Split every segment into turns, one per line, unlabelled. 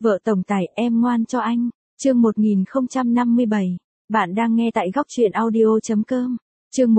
Vợ tổng tài em ngoan cho anh. Chương 1057. Bạn đang nghe tại góc truyện audio.com. Chương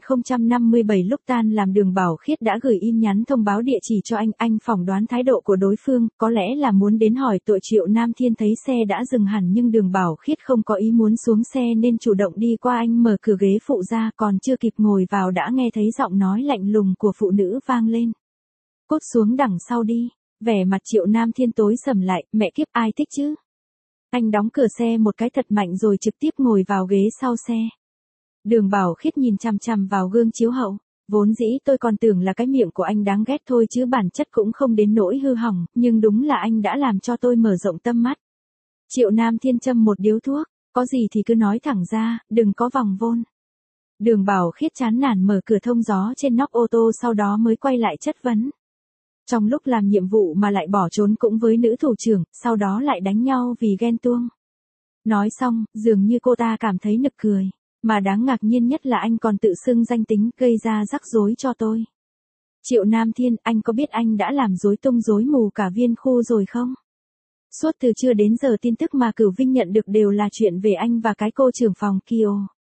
1057 lúc tan làm Đường Bảo Khiết đã gửi tin nhắn thông báo địa chỉ cho anh phỏng đoán thái độ của đối phương, có lẽ là muốn đến hỏi tội Triệu Nam Thiên thấy xe đã dừng hẳn nhưng Đường Bảo Khiết không có ý muốn xuống xe nên chủ động đi qua anh mở cửa ghế phụ ra còn chưa kịp ngồi vào đã nghe thấy giọng nói lạnh lùng của phụ nữ vang lên. Cút xuống đằng sau đi, vẻ mặt Triệu Nam Thiên tối sầm lại, mẹ kiếp ai thích chứ. Anh đóng cửa xe một cái thật mạnh rồi trực tiếp ngồi vào ghế sau xe. Đường Bảo Khiết nhìn chằm chằm vào gương chiếu hậu, vốn dĩ tôi còn tưởng là cái miệng của anh đáng ghét thôi chứ bản chất cũng không đến nỗi hư hỏng, nhưng đúng là anh đã làm cho tôi mở rộng tâm mắt. Triệu Nam Thiên châm một điếu thuốc, có gì thì cứ nói thẳng ra, đừng có vòng vôn. Đường Bảo Khiết chán nản mở cửa thông gió trên nóc ô tô sau đó mới quay lại chất vấn. Trong lúc làm nhiệm vụ mà lại bỏ trốn cũng với nữ thủ trưởng, sau đó lại đánh nhau vì ghen tuông. Nói xong, dường như cô ta cảm thấy nực cười. Mà đáng ngạc nhiên nhất là anh còn tự xưng danh tính gây ra rắc rối cho tôi. Triệu Nam Thiên, anh có biết anh đã làm rối tung rối mù cả viên khu rồi không? Suốt từ trưa đến giờ tin tức mà Cửu Vinh nhận được đều là chuyện về anh và cái cô trưởng phòng kia.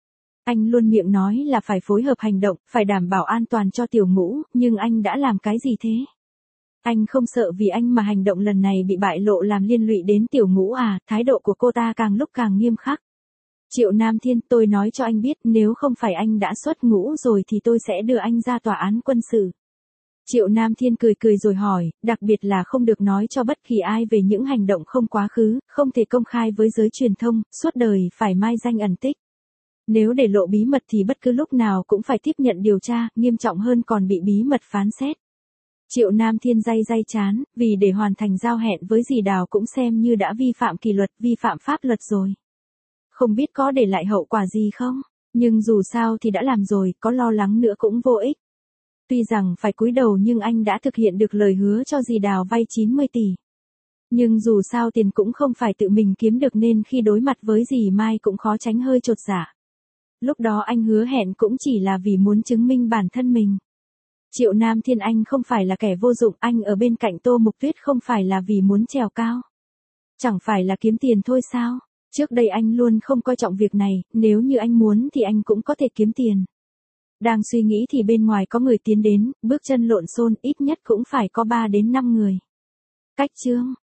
Anh luôn miệng nói là phải phối hợp hành động, phải đảm bảo an toàn cho Tiểu Ngũ, nhưng anh đã làm cái gì thế? Anh không sợ vì anh mà hành động lần này bị bại lộ làm liên lụy đến Tiểu Ngũ à? Thái độ của cô ta càng lúc càng nghiêm khắc. Triệu Nam Thiên, tôi nói cho anh biết nếu không phải anh đã xuất ngũ rồi thì tôi sẽ đưa anh ra tòa án quân sự. Triệu Nam Thiên cười cười rồi hỏi, đặc biệt là không được nói cho bất kỳ ai về những hành động không quá khứ, không thể công khai với giới truyền thông, suốt đời phải mai danh ẩn tích. Nếu để lộ bí mật thì bất cứ lúc nào cũng phải tiếp nhận điều tra, nghiêm trọng hơn còn bị bí mật phán xét. Triệu Nam Thiên day chán, vì để hoàn thành giao hẹn với dì Đào cũng xem như đã vi phạm kỷ luật, vi phạm pháp luật rồi. Không biết có để lại hậu quả gì không, nhưng dù sao thì đã làm rồi, có lo lắng nữa cũng vô ích. Tuy rằng phải cúi đầu nhưng anh đã thực hiện được lời hứa cho dì Đào vay 90 tỷ. Nhưng dù sao tiền cũng không phải tự mình kiếm được nên khi đối mặt với dì Mai cũng khó tránh hơi chột dạ. Lúc đó anh hứa hẹn cũng chỉ là vì muốn chứng minh bản thân mình. Triệu Nam Thiên, anh không phải là kẻ vô dụng, anh ở bên cạnh Tô Mục Tuyết không phải là vì muốn trèo cao. Chẳng phải là kiếm tiền thôi sao? Trước đây anh luôn không coi trọng việc này, nếu như anh muốn thì anh cũng có thể kiếm tiền. Đang suy nghĩ thì bên ngoài có người tiến đến, bước chân lộn xộn, ít nhất cũng phải có 3 đến 5 người. Cách chương,